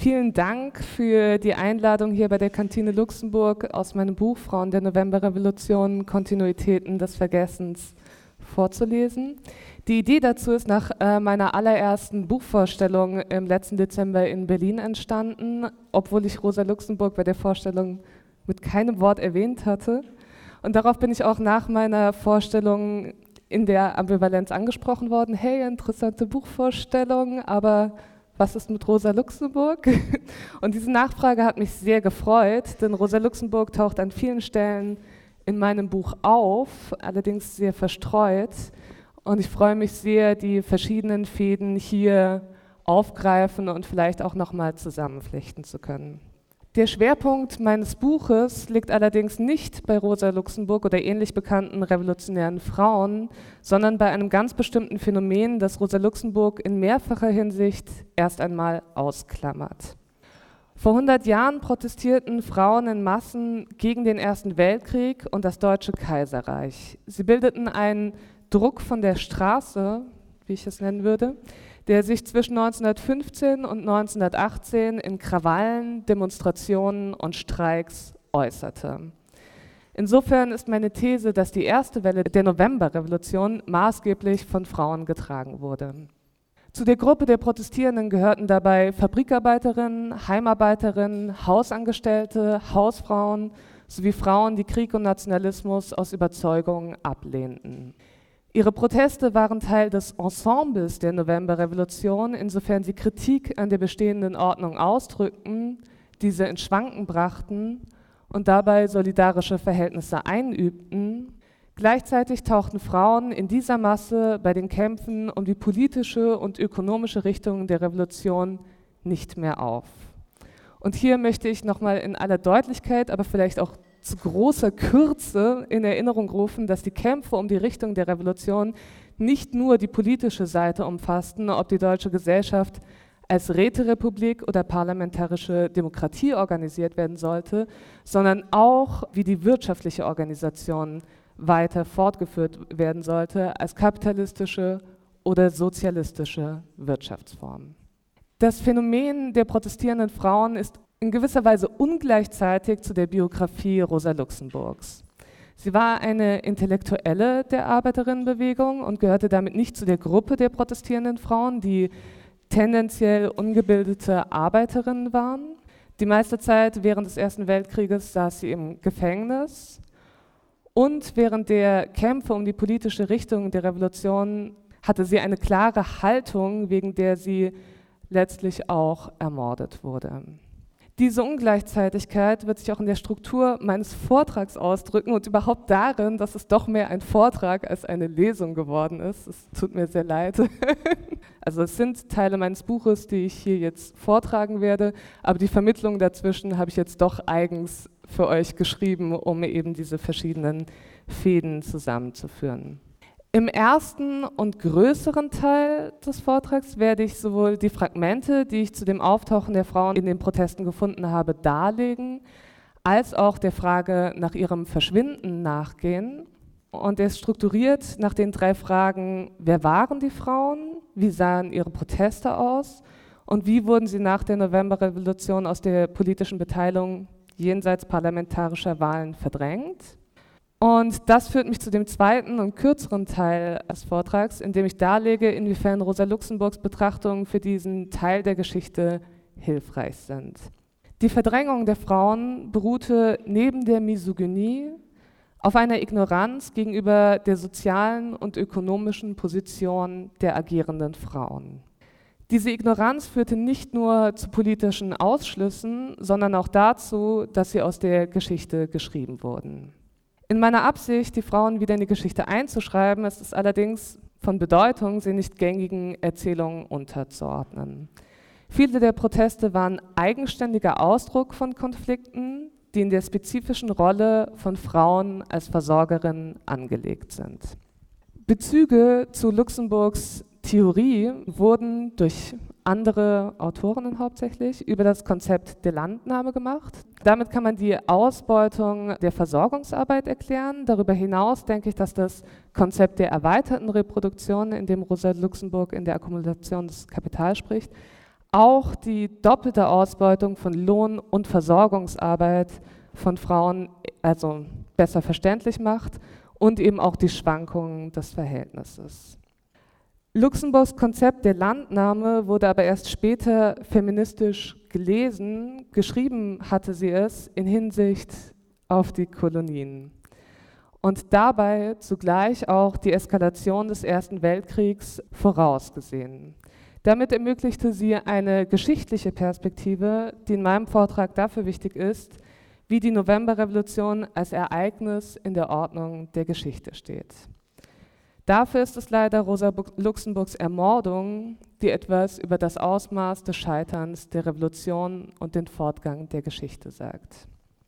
Vielen Dank für die Einladung hier bei der Kantine Luxemburg aus meinem Buch Frauen der Novemberrevolution, Kontinuitäten des Vergessens vorzulesen. Die Idee dazu ist nach meiner allerersten Buchvorstellung im letzten Dezember in Berlin entstanden, obwohl ich Rosa Luxemburg bei der Vorstellung mit keinem Wort erwähnt hatte. Und darauf bin ich auch nach meiner Vorstellung in der Ambivalenz angesprochen worden. Hey, interessante Buchvorstellung, aber was ist mit Rosa Luxemburg? Und diese Nachfrage hat mich sehr gefreut, denn Rosa Luxemburg taucht an vielen Stellen in meinem Buch auf, allerdings sehr verstreut. Und ich freue mich sehr, die verschiedenen Fäden hier aufgreifen und vielleicht auch nochmal zusammenflechten zu können. Der Schwerpunkt meines Buches liegt allerdings nicht bei Rosa Luxemburg oder ähnlich bekannten revolutionären Frauen, sondern bei einem ganz bestimmten Phänomen, das Rosa Luxemburg in mehrfacher Hinsicht erst einmal ausklammert. Vor 100 Jahren protestierten Frauen in Massen gegen den Ersten Weltkrieg und das Deutsche Kaiserreich. Sie bildeten einen Druck von der Straße, wie ich es nennen würde, der sich zwischen 1915 und 1918 in Krawallen, Demonstrationen und Streiks äußerte. Insofern ist meine These, dass die erste Welle der Novemberrevolution maßgeblich von Frauen getragen wurde. Zu der Gruppe der Protestierenden gehörten dabei Fabrikarbeiterinnen, Heimarbeiterinnen, Hausangestellte, Hausfrauen sowie Frauen, die Krieg und Nationalismus aus Überzeugung ablehnten. Ihre Proteste waren Teil des Ensembles der Novemberrevolution, insofern sie Kritik an der bestehenden Ordnung ausdrückten, diese ins Schwanken brachten und dabei solidarische Verhältnisse einübten. Gleichzeitig tauchten Frauen in dieser Masse bei den Kämpfen um die politische und ökonomische Richtung der Revolution nicht mehr auf. Und hier möchte ich nochmal in aller Deutlichkeit, aber vielleicht auch zu großer Kürze in Erinnerung rufen, dass die Kämpfe um die Richtung der Revolution nicht nur die politische Seite umfassten, ob die deutsche Gesellschaft als Räterepublik oder parlamentarische Demokratie organisiert werden sollte, sondern auch, wie die wirtschaftliche Organisation weiter fortgeführt werden sollte, als kapitalistische oder sozialistische Wirtschaftsform. Das Phänomen der protestierenden Frauen ist in gewisser Weise ungleichzeitig zu der Biografie Rosa Luxemburgs. Sie war eine Intellektuelle der Arbeiterinnenbewegung und gehörte damit nicht zu der Gruppe der protestierenden Frauen, die tendenziell ungebildete Arbeiterinnen waren. Die meiste Zeit während des Ersten Weltkrieges saß sie im Gefängnis und während der Kämpfe um die politische Richtung der Revolution hatte sie eine klare Haltung, wegen der sie letztlich auch ermordet wurde. Diese Ungleichzeitigkeit wird sich auch in der Struktur meines Vortrags ausdrücken und überhaupt darin, dass es doch mehr ein Vortrag als eine Lesung geworden ist. Es tut mir sehr leid. Also es sind Teile meines Buches, die ich hier jetzt vortragen werde, aber die Vermittlung dazwischen habe ich jetzt doch eigens für euch geschrieben, um eben diese verschiedenen Fäden zusammenzuführen. Im ersten und größeren Teil des Vortrags werde ich sowohl die Fragmente, die ich zu dem Auftauchen der Frauen in den Protesten gefunden habe, darlegen, als auch der Frage nach ihrem Verschwinden nachgehen. Und er ist strukturiert nach den 3 Fragen: Wer waren die Frauen? Wie sahen ihre Proteste aus? Und wie wurden sie nach der Novemberrevolution aus der politischen Beteiligung jenseits parlamentarischer Wahlen verdrängt? Und das führt mich zu dem zweiten und kürzeren Teil des Vortrags, in dem ich darlege, inwiefern Rosa Luxemburgs Betrachtungen für diesen Teil der Geschichte hilfreich sind. Die Verdrängung der Frauen beruhte neben der Misogynie auf einer Ignoranz gegenüber der sozialen und ökonomischen Position der agierenden Frauen. Diese Ignoranz führte nicht nur zu politischen Ausschlüssen, sondern auch dazu, dass sie aus der Geschichte geschrieben wurden. In meiner Absicht, die Frauen wieder in die Geschichte einzuschreiben, ist es allerdings von Bedeutung, sie nicht gängigen Erzählungen unterzuordnen. Viele der Proteste waren eigenständiger Ausdruck von Konflikten, die in der spezifischen Rolle von Frauen als Versorgerinnen angelegt sind. Bezüge zu Luxemburgs Theorie wurden durch andere Autorinnen hauptsächlich über das Konzept der Landnahme gemacht. Damit kann man die Ausbeutung der Versorgungsarbeit erklären. Darüber hinaus denke ich, dass das Konzept der erweiterten Reproduktion, in dem Rosa Luxemburg in der Akkumulation des Kapitals spricht, auch die doppelte Ausbeutung von Lohn- und Versorgungsarbeit von Frauen also besser verständlich macht und eben auch die Schwankungen des Verhältnisses. Luxemburgs Konzept der Landnahme wurde aber erst später feministisch gelesen. Geschrieben hatte sie es in Hinsicht auf die Kolonien und dabei zugleich auch die Eskalation des Ersten Weltkriegs vorausgesehen. Damit ermöglichte sie eine geschichtliche Perspektive, die in meinem Vortrag dafür wichtig ist, wie die Novemberrevolution als Ereignis in der Ordnung der Geschichte steht. Dafür ist es leider Rosa Luxemburgs Ermordung, die etwas über das Ausmaß des Scheiterns der Revolution und den Fortgang der Geschichte sagt.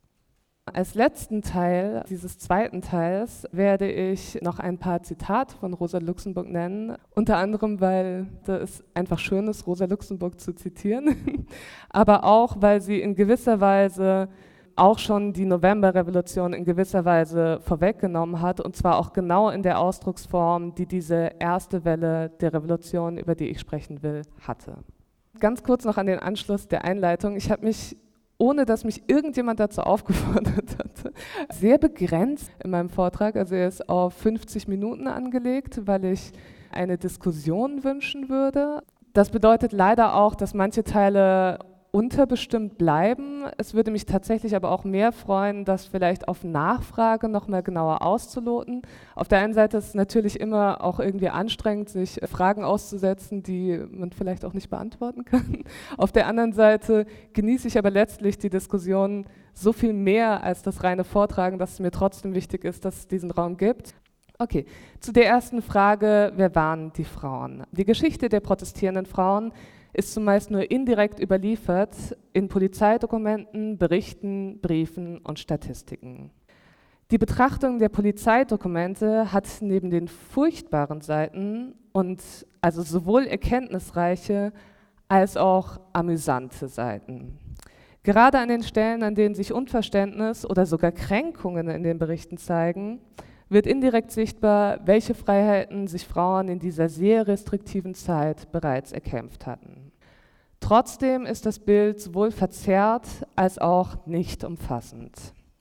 Als letzten Teil dieses zweiten Teils werde ich noch ein paar Zitate von Rosa Luxemburg nennen, unter anderem, weil es einfach schön ist, Rosa Luxemburg zu zitieren, aber auch, weil sie in gewisser Weise auch schon die Novemberrevolution in gewisser Weise vorweggenommen hat, und zwar auch genau in der Ausdrucksform, die diese erste Welle der Revolution, über die ich sprechen will, hatte. Ganz kurz noch an den Anschluss der Einleitung. Ich habe mich, ohne dass mich irgendjemand dazu aufgefordert hatte, sehr begrenzt in meinem Vortrag, also er ist auf 50 Minuten angelegt, weil ich eine Diskussion wünschen würde. Das bedeutet leider auch, dass manche Teile unterbestimmt bleiben. Es würde mich tatsächlich aber auch mehr freuen, das vielleicht auf Nachfrage noch mal genauer auszuloten. Auf der einen Seite ist es natürlich immer auch irgendwie anstrengend, sich Fragen auszusetzen, die man vielleicht auch nicht beantworten kann. Auf der anderen Seite genieße ich aber letztlich die Diskussion so viel mehr als das reine Vortragen, dass es mir trotzdem wichtig ist, dass es diesen Raum gibt. Okay, zu der ersten Frage, wer waren die Frauen? Die Geschichte der protestierenden Frauen ist zumeist nur indirekt überliefert in Polizeidokumenten, Berichten, Briefen und Statistiken. Die Betrachtung der Polizeidokumente hat neben den furchtbaren Seiten und also sowohl erkenntnisreiche als auch amüsante Seiten. Gerade an den Stellen, an denen sich Unverständnis oder sogar Kränkungen in den Berichten zeigen, wird indirekt sichtbar, welche Freiheiten sich Frauen in dieser sehr restriktiven Zeit bereits erkämpft hatten. Trotzdem ist das Bild sowohl verzerrt als auch nicht umfassend.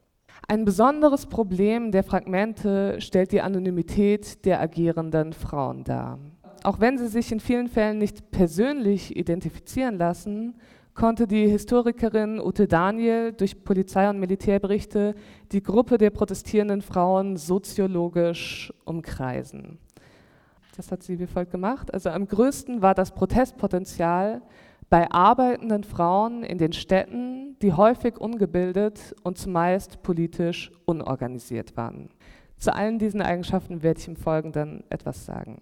Ein besonderes Problem der Fragmente stellt die Anonymität der agierenden Frauen dar. Auch wenn sie sich in vielen Fällen nicht persönlich identifizieren lassen, konnte die Historikerin Ute Daniel durch Polizei- und Militärberichte die Gruppe der protestierenden Frauen soziologisch umkreisen. Das hat sie wie folgt gemacht. Also am größten war das Protestpotenzial bei arbeitenden Frauen in den Städten, die häufig ungebildet und zumeist politisch unorganisiert waren. Zu allen diesen Eigenschaften werde ich im Folgenden etwas sagen.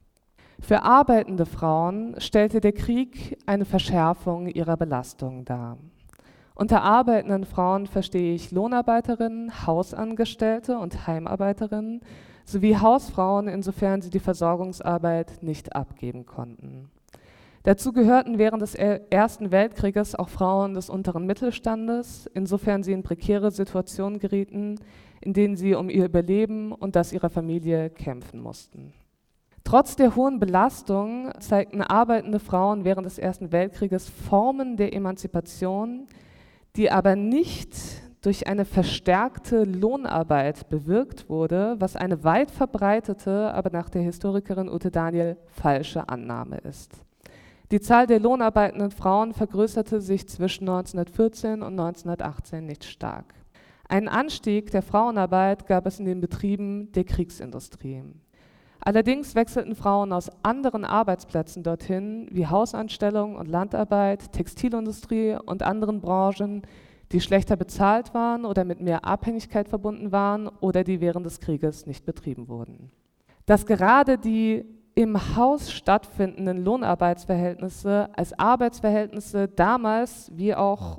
Für arbeitende Frauen stellte der Krieg eine Verschärfung ihrer Belastung dar. Unter arbeitenden Frauen verstehe ich Lohnarbeiterinnen, Hausangestellte und Heimarbeiterinnen sowie Hausfrauen, insofern sie die Versorgungsarbeit nicht abgeben konnten. Dazu gehörten während des Ersten Weltkrieges auch Frauen des unteren Mittelstandes, insofern sie in prekäre Situationen gerieten, in denen sie um ihr Überleben und das ihrer Familie kämpfen mussten. Trotz der hohen Belastung zeigten arbeitende Frauen während des Ersten Weltkrieges Formen der Emanzipation, die aber nicht durch eine verstärkte Lohnarbeit bewirkt wurde, was eine weit verbreitete, aber nach der Historikerin Ute Daniel falsche Annahme ist. Die Zahl der lohnarbeitenden Frauen vergrößerte sich zwischen 1914 und 1918 nicht stark. Einen Anstieg der Frauenarbeit gab es in den Betrieben der Kriegsindustrie. Allerdings wechselten Frauen aus anderen Arbeitsplätzen dorthin, wie Hausanstellung und Landarbeit, Textilindustrie und anderen Branchen, die schlechter bezahlt waren oder mit mehr Abhängigkeit verbunden waren oder die während des Krieges nicht betrieben wurden. Dass gerade die im Haus stattfindenden Lohnarbeitsverhältnisse als Arbeitsverhältnisse damals wie auch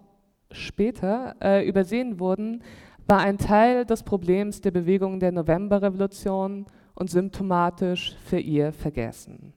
später übersehen wurden, war ein Teil des Problems der Bewegung der Novemberrevolution und symptomatisch für ihr Vergessen.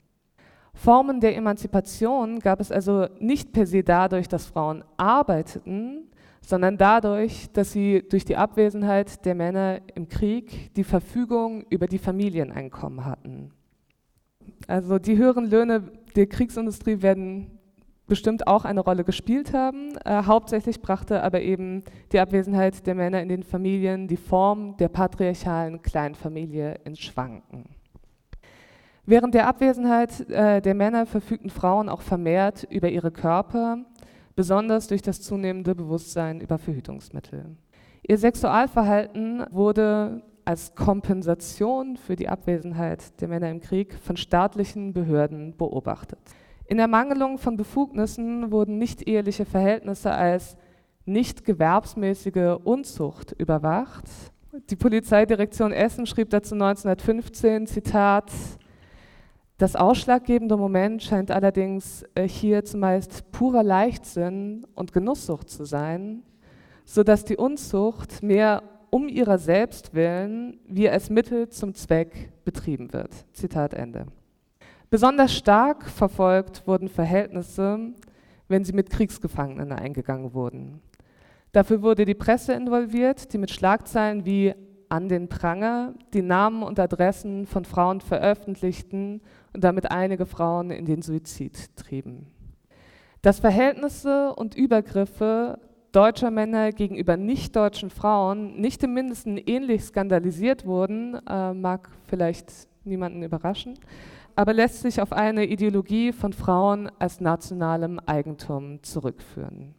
Formen der Emanzipation gab es also nicht per se dadurch, dass Frauen arbeiteten, sondern dadurch, dass sie durch die Abwesenheit der Männer im Krieg die Verfügung über die Familieneinkommen hatten. Also die höheren Löhne der Kriegsindustrie werden bestimmt auch eine Rolle gespielt haben. Hauptsächlich brachte aber eben die Abwesenheit der Männer in den Familien die Form der patriarchalen Kleinfamilie ins Schwanken. Während der Abwesenheit der Männer verfügten Frauen auch vermehrt über ihre Körper, besonders durch das zunehmende Bewusstsein über Verhütungsmittel. Ihr Sexualverhalten wurde als Kompensation für die Abwesenheit der Männer im Krieg von staatlichen Behörden beobachtet. In Ermangelung von Befugnissen wurden nicht-eheliche Verhältnisse als nicht gewerbsmäßige Unzucht überwacht. Die Polizeidirektion Essen schrieb dazu 1915, Zitat: Das ausschlaggebende Moment scheint allerdings hier zumeist purer Leichtsinn und Genusssucht zu sein, sodass die Unzucht mehr um ihrer selbst willen wie als Mittel zum Zweck betrieben wird. Zitat Ende. Besonders stark verfolgt wurden Verhältnisse, wenn sie mit Kriegsgefangenen eingegangen wurden. Dafür wurde die Presse involviert, die mit Schlagzeilen wie an den Pranger die Namen und Adressen von Frauen veröffentlichten und damit einige Frauen in den Suizid trieben. Dass Verhältnisse und Übergriffe deutscher Männer gegenüber nicht-deutschen Frauen nicht im Mindesten ähnlich skandalisiert wurden, mag vielleicht niemanden überraschen, aber lässt sich auf eine Ideologie von Frauen als nationalem Eigentum zurückführen.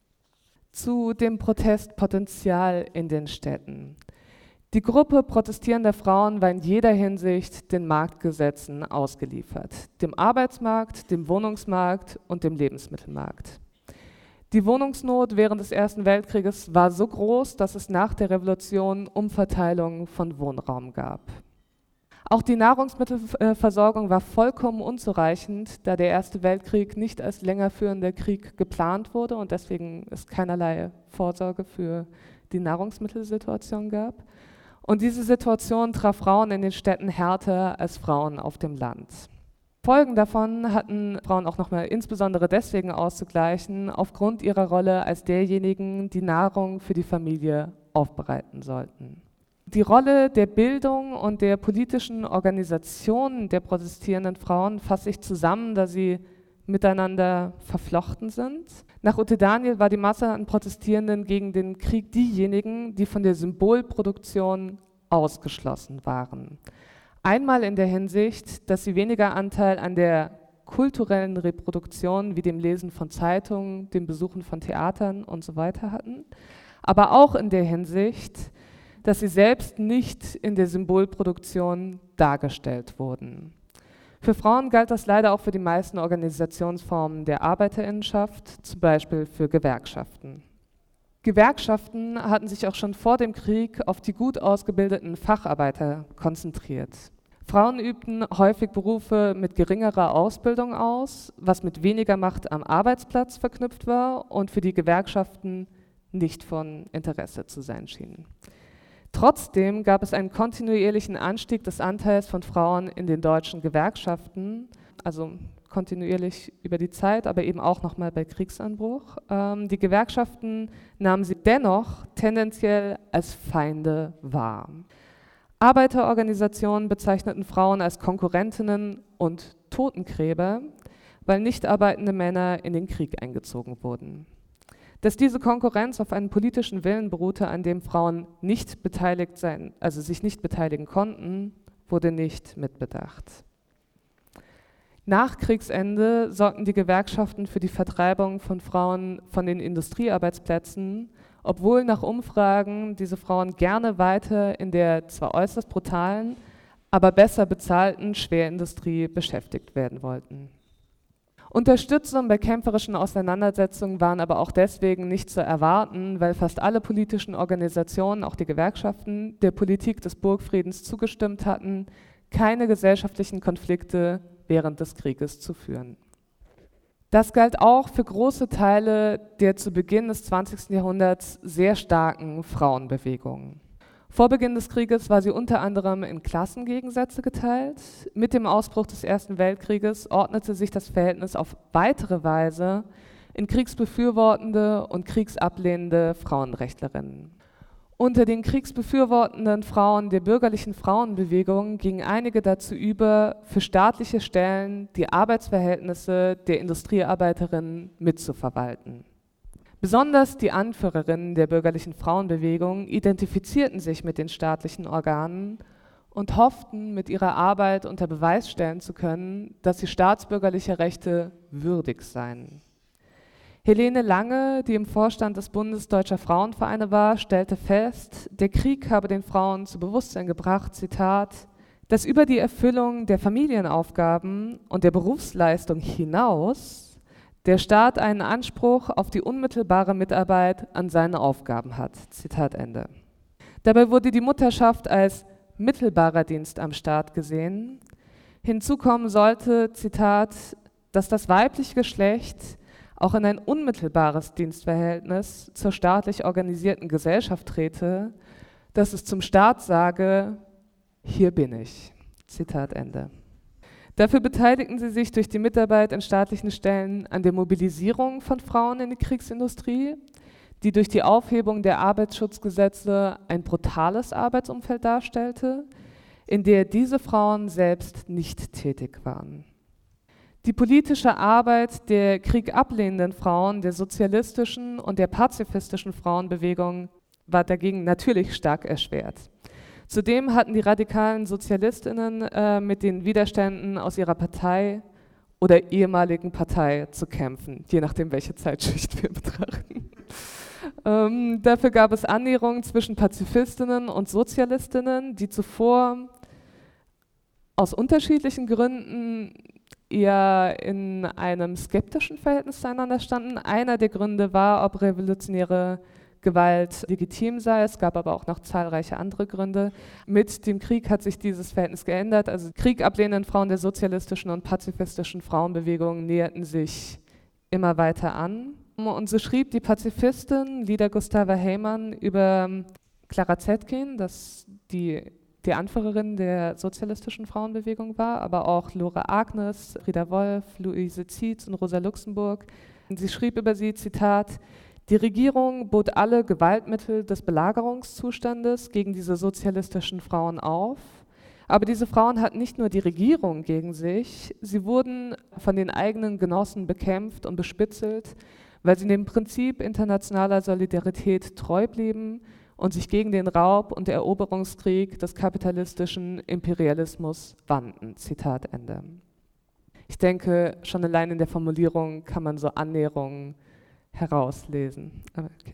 Zu dem Protestpotenzial in den Städten. Die Gruppe protestierender Frauen war in jeder Hinsicht den Marktgesetzen ausgeliefert, dem Arbeitsmarkt, dem Wohnungsmarkt und dem Lebensmittelmarkt. Die Wohnungsnot während des Ersten Weltkrieges war so groß, dass es nach der Revolution Umverteilung von Wohnraum gab. Auch die Nahrungsmittelversorgung war vollkommen unzureichend, da der Erste Weltkrieg nicht als länger führender Krieg geplant wurde und deswegen es keinerlei Vorsorge für die Nahrungsmittelsituation gab. Und diese Situation traf Frauen in den Städten härter als Frauen auf dem Land. Folgen davon hatten Frauen auch nochmal insbesondere deswegen auszugleichen, aufgrund ihrer Rolle als derjenigen, die Nahrung für die Familie aufbereiten sollten. Die Rolle der Bildung und der politischen Organisation der protestierenden Frauen fasst sich zusammen, da sie miteinander verflochten sind. Nach Ute Daniel war die Masse an Protestierenden gegen den Krieg diejenigen, die von der Symbolproduktion ausgeschlossen waren. Einmal in der Hinsicht, dass sie weniger Anteil an der kulturellen Reproduktion wie dem Lesen von Zeitungen, dem Besuchen von Theatern und so weiter hatten, aber auch in der Hinsicht, dass sie selbst nicht in der Symbolproduktion dargestellt wurden. Für Frauen galt das leider auch für die meisten Organisationsformen der Arbeiterinnenschaft, zum Beispiel für Gewerkschaften. Gewerkschaften hatten sich auch schon vor dem Krieg auf die gut ausgebildeten Facharbeiter konzentriert. Frauen übten häufig Berufe mit geringerer Ausbildung aus, was mit weniger Macht am Arbeitsplatz verknüpft war und für die Gewerkschaften nicht von Interesse zu sein schien. Trotzdem gab es einen kontinuierlichen Anstieg des Anteils von Frauen in den deutschen Gewerkschaften, also kontinuierlich über die Zeit, aber eben auch nochmal bei Kriegsanbruch. Die Gewerkschaften nahmen sie dennoch tendenziell als Feinde wahr. Arbeiterorganisationen bezeichneten Frauen als Konkurrentinnen und Totengräber, weil nicht arbeitende Männer in den Krieg eingezogen wurden. Dass diese Konkurrenz auf einen politischen Willen beruhte, an dem Frauen nicht beteiligt sein, also sich nicht beteiligen konnten, wurde nicht mitbedacht. Nach Kriegsende sorgten die Gewerkschaften für die Vertreibung von Frauen von den Industriearbeitsplätzen, obwohl nach Umfragen diese Frauen gerne weiter in der zwar äußerst brutalen, aber besser bezahlten Schwerindustrie beschäftigt werden wollten. Unterstützung bei kämpferischen Auseinandersetzungen waren aber auch deswegen nicht zu erwarten, weil fast alle politischen Organisationen, auch die Gewerkschaften, der Politik des Burgfriedens zugestimmt hatten, keine gesellschaftlichen Konflikte während des Krieges zu führen. Das galt auch für große Teile der zu Beginn des 20. Jahrhunderts sehr starken Frauenbewegung. Vor Beginn des Krieges war sie unter anderem in Klassengegensätze geteilt. Mit dem Ausbruch des Ersten Weltkrieges ordnete sich das Verhältnis auf weitere Weise in kriegsbefürwortende und kriegsablehnende Frauenrechtlerinnen. Unter den kriegsbefürwortenden Frauen der bürgerlichen Frauenbewegung gingen einige dazu über, für staatliche Stellen die Arbeitsverhältnisse der Industriearbeiterinnen mitzuverwalten. Besonders die Anführerinnen der bürgerlichen Frauenbewegung identifizierten sich mit den staatlichen Organen und hofften, mit ihrer Arbeit unter Beweis stellen zu können, dass sie staatsbürgerlicher Rechte würdig seien. Helene Lange, die im Vorstand des Bundes Deutscher Frauenvereine war, stellte fest, der Krieg habe den Frauen zu Bewusstsein gebracht, Zitat, dass über die Erfüllung der Familienaufgaben und der Berufsleistung hinaus der Staat einen Anspruch auf die unmittelbare Mitarbeit an seine Aufgaben hat. Zitat Ende. Dabei wurde die Mutterschaft als mittelbarer Dienst am Staat gesehen. Hinzu kommen sollte, Zitat, dass das weibliche Geschlecht auch in ein unmittelbares Dienstverhältnis zur staatlich organisierten Gesellschaft trete, dass es zum Staat sage, hier bin ich. Zitat Ende. Dafür beteiligten sie sich durch die Mitarbeit an staatlichen Stellen an der Mobilisierung von Frauen in die Kriegsindustrie, die durch die Aufhebung der Arbeitsschutzgesetze ein brutales Arbeitsumfeld darstellte, in der diese Frauen selbst nicht tätig waren. Die politische Arbeit der kriegablehnenden Frauen, der sozialistischen und der pazifistischen Frauenbewegung war dagegen natürlich stark erschwert. Zudem hatten die radikalen Sozialistinnen mit den Widerständen aus ihrer Partei oder ehemaligen Partei zu kämpfen, je nachdem, welche Zeitschicht wir betrachten. Dafür gab es Annäherungen zwischen Pazifistinnen und Sozialistinnen, die zuvor aus unterschiedlichen Gründen eher in einem skeptischen Verhältnis zueinander standen. Einer der Gründe war, ob revolutionäre Gewalt legitim sei. Es gab aber auch noch zahlreiche andere Gründe. Mit dem Krieg hat sich dieses Verhältnis geändert. Also kriegablehnenden Frauen der sozialistischen und pazifistischen Frauenbewegung näherten sich immer weiter an. Und so schrieb die Pazifistin Lida Gustava Heymann über Clara Zetkin, dass die Anführerin der sozialistischen Frauenbewegung war, aber auch Lore Agnes, Frieda Wolf, Luise Zietz und Rosa Luxemburg. Und sie schrieb über sie, Zitat, die Regierung bot alle Gewaltmittel des Belagerungszustandes gegen diese sozialistischen Frauen auf, aber diese Frauen hatten nicht nur die Regierung gegen sich, sie wurden von den eigenen Genossen bekämpft und bespitzelt, weil sie dem Prinzip internationaler Solidarität treu blieben und sich gegen den Raub- und Eroberungskrieg des kapitalistischen Imperialismus wandten. Zitat Ende. Ich denke, schon allein in der Formulierung kann man so Annäherungen herauslesen. Okay.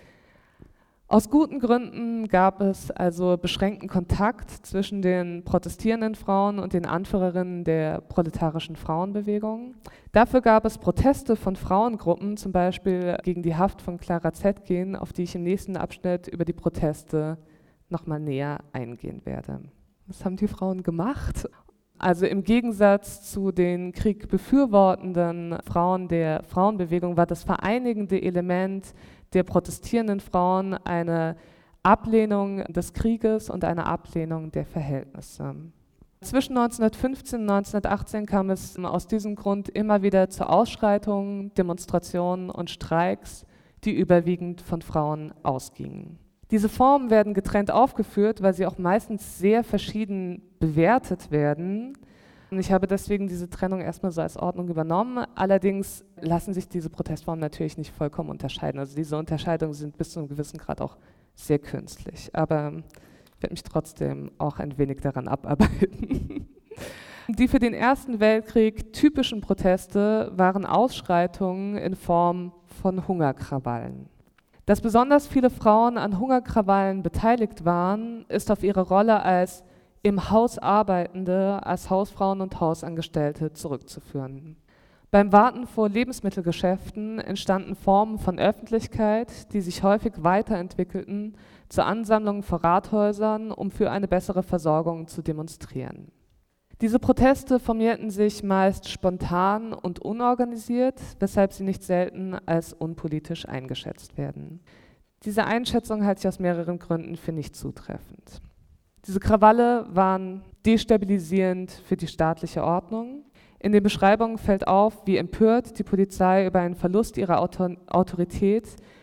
Aus guten Gründen gab es also beschränkten Kontakt zwischen den protestierenden Frauen und den Anführerinnen der proletarischen Frauenbewegung. Dafür gab es Proteste von Frauengruppen, zum Beispiel gegen die Haft von Clara Zetkin, auf die ich im nächsten Abschnitt über die Proteste nochmal näher eingehen werde. Was haben die Frauen gemacht? Also im Gegensatz zu den kriegbefürwortenden Frauen der Frauenbewegung war das vereinigende Element der protestierenden Frauen eine Ablehnung des Krieges und eine Ablehnung der Verhältnisse. Zwischen 1915 und 1918 kam es aus diesem Grund immer wieder zu Ausschreitungen, Demonstrationen und Streiks, die überwiegend von Frauen ausgingen. Diese Formen werden getrennt aufgeführt, weil sie auch meistens sehr verschieden bewertet werden. Und ich habe deswegen diese Trennung erstmal so als Ordnung übernommen. Allerdings lassen sich diese Protestformen natürlich nicht vollkommen unterscheiden. Also diese Unterscheidungen sind bis zu einem gewissen Grad auch sehr künstlich. Aber ich werde mich trotzdem auch ein wenig daran abarbeiten. Die für den Ersten Weltkrieg typischen Proteste waren Ausschreitungen in Form von Hungerkrawallen. Dass besonders viele Frauen an Hungerkrawallen beteiligt waren, ist auf ihre Rolle als im Haus Arbeitende, als Hausfrauen und Hausangestellte zurückzuführen. Beim Warten vor Lebensmittelgeschäften entstanden Formen von Öffentlichkeit, die sich häufig weiterentwickelten zur Ansammlung vor Rathäusern, um für eine bessere Versorgung zu demonstrieren. Diese Proteste formierten sich meist spontan und unorganisiert, weshalb sie nicht selten als unpolitisch eingeschätzt werden. Diese Einschätzung halte ich aus mehreren Gründen für nicht zutreffend. Diese Krawalle waren destabilisierend für die staatliche Ordnung. In den Beschreibungen fällt auf, wie empört die Polizei über einen Verlust ihrer Autorität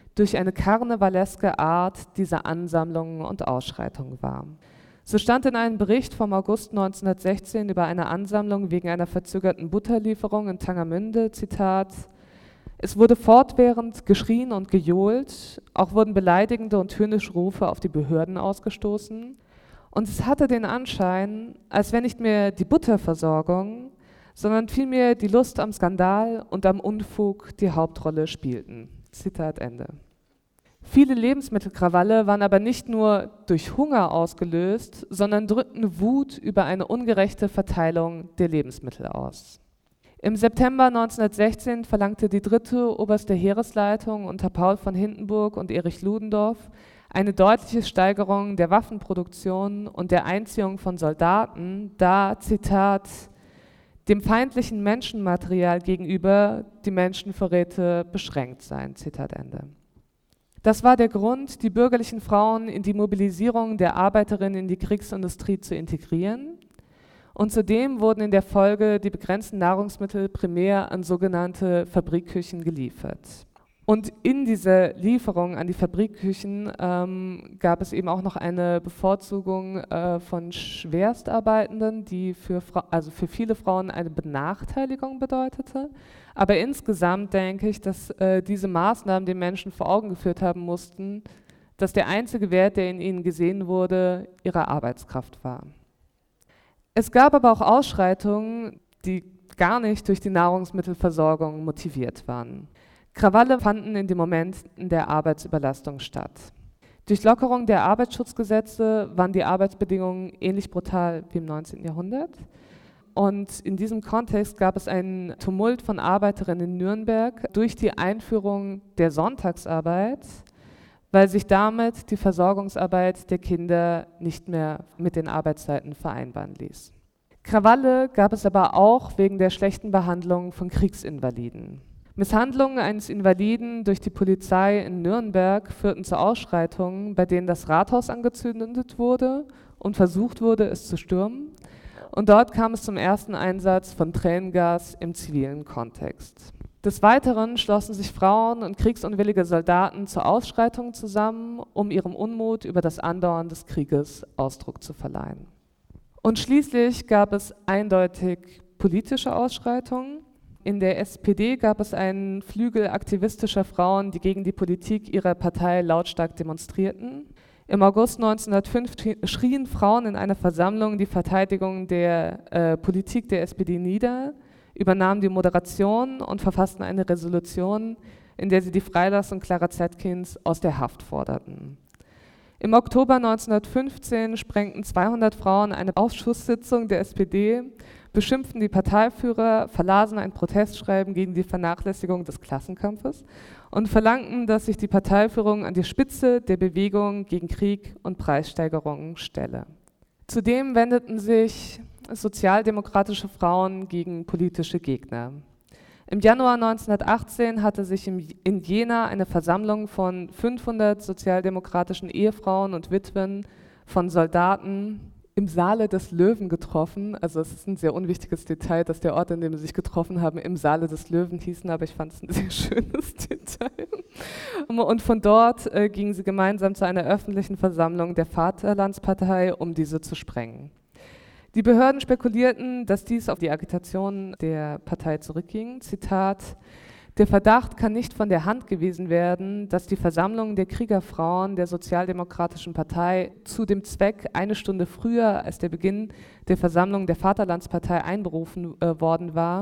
durch eine karnevaleske Art dieser Ansammlungen und Ausschreitungen war. So stand in einem Bericht vom August 1916 über eine Ansammlung wegen einer verzögerten Butterlieferung in Tangermünde, Zitat: Es wurde fortwährend geschrien und gejohlt, auch wurden beleidigende und höhnische Rufe auf die Behörden ausgestoßen. Und es hatte den Anschein, als wenn nicht mehr die Butterversorgung, sondern vielmehr die Lust am Skandal und am Unfug die Hauptrolle spielten. Zitat Ende. Viele Lebensmittelkrawalle waren aber nicht nur durch Hunger ausgelöst, sondern drückten Wut über eine ungerechte Verteilung der Lebensmittel aus. Im September 1916 verlangte die 3. Oberste Heeresleitung unter Paul von Hindenburg und Erich Ludendorff eine deutliche Steigerung der Waffenproduktion und der Einziehung von Soldaten, da, Zitat, dem feindlichen Menschenmaterial gegenüber die Menschenvorräte beschränkt seien. Zitat Ende. Das war der Grund, die bürgerlichen Frauen in die Mobilisierung der Arbeiterinnen in die Kriegsindustrie zu integrieren. Und zudem wurden in der Folge die begrenzten Nahrungsmittel primär an sogenannte Fabrikküchen geliefert. Und in dieser Lieferung an die Fabrikküchen gab es eben auch noch eine Bevorzugung von Schwerstarbeitenden, die für viele Frauen eine Benachteiligung bedeutete. Aber insgesamt denke ich, dass diese Maßnahmen den Menschen vor Augen geführt haben mussten, dass der einzige Wert, der in ihnen gesehen wurde, ihre Arbeitskraft war. Es gab aber auch Ausschreitungen, die gar nicht durch die Nahrungsmittelversorgung motiviert waren. Krawalle fanden in den Momenten der Arbeitsüberlastung statt. Durch Lockerung der Arbeitsschutzgesetze waren die Arbeitsbedingungen ähnlich brutal wie im 19. Jahrhundert. Und in diesem Kontext gab es einen Tumult von Arbeiterinnen in Nürnberg durch die Einführung der Sonntagsarbeit, weil sich damit die Versorgungsarbeit der Kinder nicht mehr mit den Arbeitszeiten vereinbaren ließ. Krawalle gab es aber auch wegen der schlechten Behandlung von Kriegsinvaliden. Misshandlungen eines Invaliden durch die Polizei in Nürnberg führten zu Ausschreitungen, bei denen das Rathaus angezündet wurde und versucht wurde, es zu stürmen. Und dort kam es zum ersten Einsatz von Tränengas im zivilen Kontext. Des Weiteren schlossen sich Frauen und kriegsunwillige Soldaten zu Ausschreitungen zusammen, um ihrem Unmut über das Andauern des Krieges Ausdruck zu verleihen. Und schließlich gab es eindeutig politische Ausschreitungen. In der SPD gab es einen Flügel aktivistischer Frauen, die gegen die Politik ihrer Partei lautstark demonstrierten. Im August 1905 schrien Frauen in einer Versammlung die Verteidigung der Politik der SPD nieder, übernahmen die Moderation und verfassten eine Resolution, in der sie die Freilassung Clara Zetkins aus der Haft forderten. Im Oktober 1915 sprengten 200 Frauen eine Ausschusssitzung der SPD, beschimpften die Parteiführer, verlasen ein Protestschreiben gegen die Vernachlässigung des Klassenkampfes und verlangten, dass sich die Parteiführung an die Spitze der Bewegung gegen Krieg und Preissteigerungen stelle. Zudem wendeten sich sozialdemokratische Frauen gegen politische Gegner. Im Januar 1918 hatte sich in Jena eine Versammlung von 500 sozialdemokratischen Ehefrauen und Witwen von Soldaten im Saale des Löwen getroffen. Also es ist ein sehr unwichtiges Detail, dass der Ort, in dem sie sich getroffen haben, im Saale des Löwen hießen, aber ich fand es ein sehr schönes Detail. Und von dort gingen sie gemeinsam zu einer öffentlichen Versammlung der Vaterlandspartei, um diese zu sprengen. Die Behörden spekulierten, dass dies auf die Agitation der Partei zurückging. Zitat: Der Verdacht kann nicht von der Hand gewiesen werden, dass die Versammlung der Kriegerfrauen der Sozialdemokratischen Partei zu dem Zweck, eine Stunde früher als der Beginn der Versammlung der Vaterlandspartei einberufen worden war,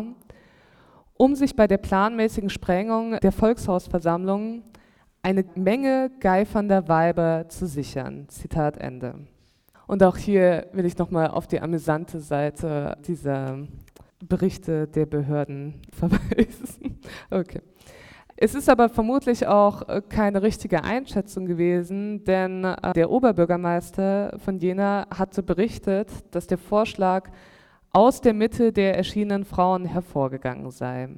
um sich bei der planmäßigen Sprengung der Volkshausversammlung eine Menge geifernder Weiber zu sichern. Zitat Ende. Und auch hier will ich nochmal auf die amüsante Seite dieser Berichte der Behörden verweisen. Okay. Es ist aber vermutlich auch keine richtige Einschätzung gewesen, denn der Oberbürgermeister von Jena hatte berichtet, dass der Vorschlag aus der Mitte der erschienenen Frauen hervorgegangen sei.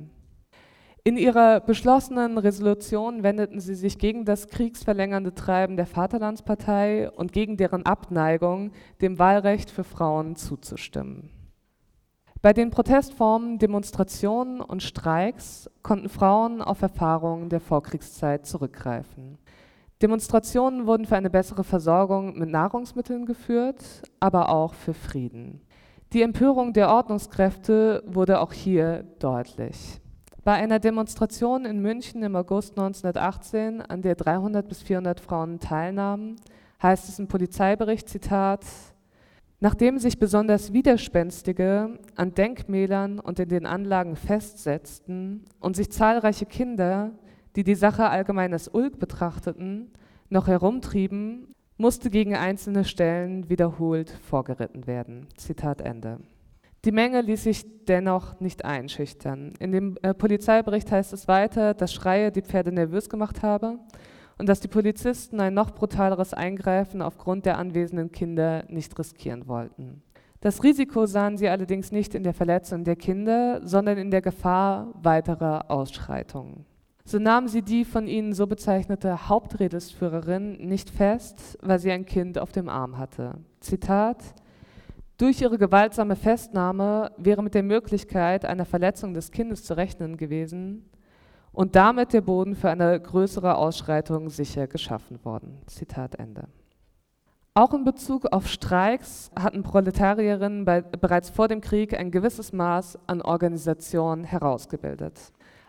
In ihrer beschlossenen Resolution wendeten sie sich gegen das kriegsverlängernde Treiben der Vaterlandspartei und gegen deren Abneigung, dem Wahlrecht für Frauen zuzustimmen. Bei den Protestformen, Demonstrationen und Streiks konnten Frauen auf Erfahrungen der Vorkriegszeit zurückgreifen. Demonstrationen wurden für eine bessere Versorgung mit Nahrungsmitteln geführt, aber auch für Frieden. Die Empörung der Ordnungskräfte wurde auch hier deutlich. Bei einer Demonstration in München im August 1918, an der 300 bis 400 Frauen teilnahmen, heißt es im Polizeibericht, Zitat: Nachdem sich besonders Widerspenstige an Denkmälern und in den Anlagen festsetzten und sich zahlreiche Kinder, die die Sache allgemein als Ulk betrachteten, noch herumtrieben, musste gegen einzelne Stellen wiederholt vorgeritten werden. Zitat Ende. Die Menge ließ sich dennoch nicht einschüchtern. In dem Polizeibericht heißt es weiter, dass Schreie die Pferde nervös gemacht habe und dass die Polizisten ein noch brutaleres Eingreifen aufgrund der anwesenden Kinder nicht riskieren wollten. Das Risiko sahen sie allerdings nicht in der Verletzung der Kinder, sondern in der Gefahr weiterer Ausschreitungen. So nahmen sie die von ihnen so bezeichnete Hauptredelsführerin nicht fest, weil sie ein Kind auf dem Arm hatte. Zitat: Durch ihre gewaltsame Festnahme wäre mit der Möglichkeit einer Verletzung des Kindes zu rechnen gewesen und damit der Boden für eine größere Ausschreitung sicher geschaffen worden. Zitat Ende. Auch in Bezug auf Streiks hatten Proletarierinnen bereits vor dem Krieg ein gewisses Maß an Organisation herausgebildet.